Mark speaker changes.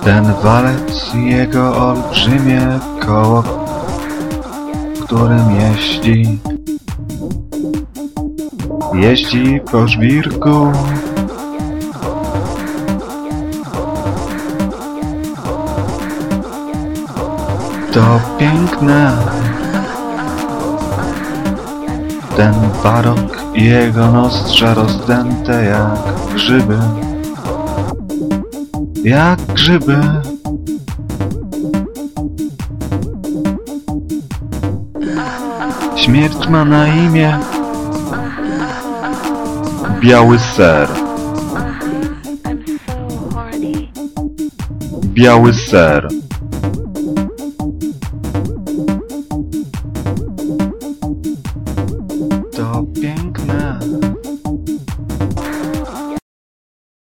Speaker 1: Ten walec i jego olbrzymie koło, którym jeździ po żwirku. To piękne. Ten barok i jego nozdrza rozdęte jak grzyby. Jak grzyby. Śmierć ma na imię biały ser. Biały ser. To piękne.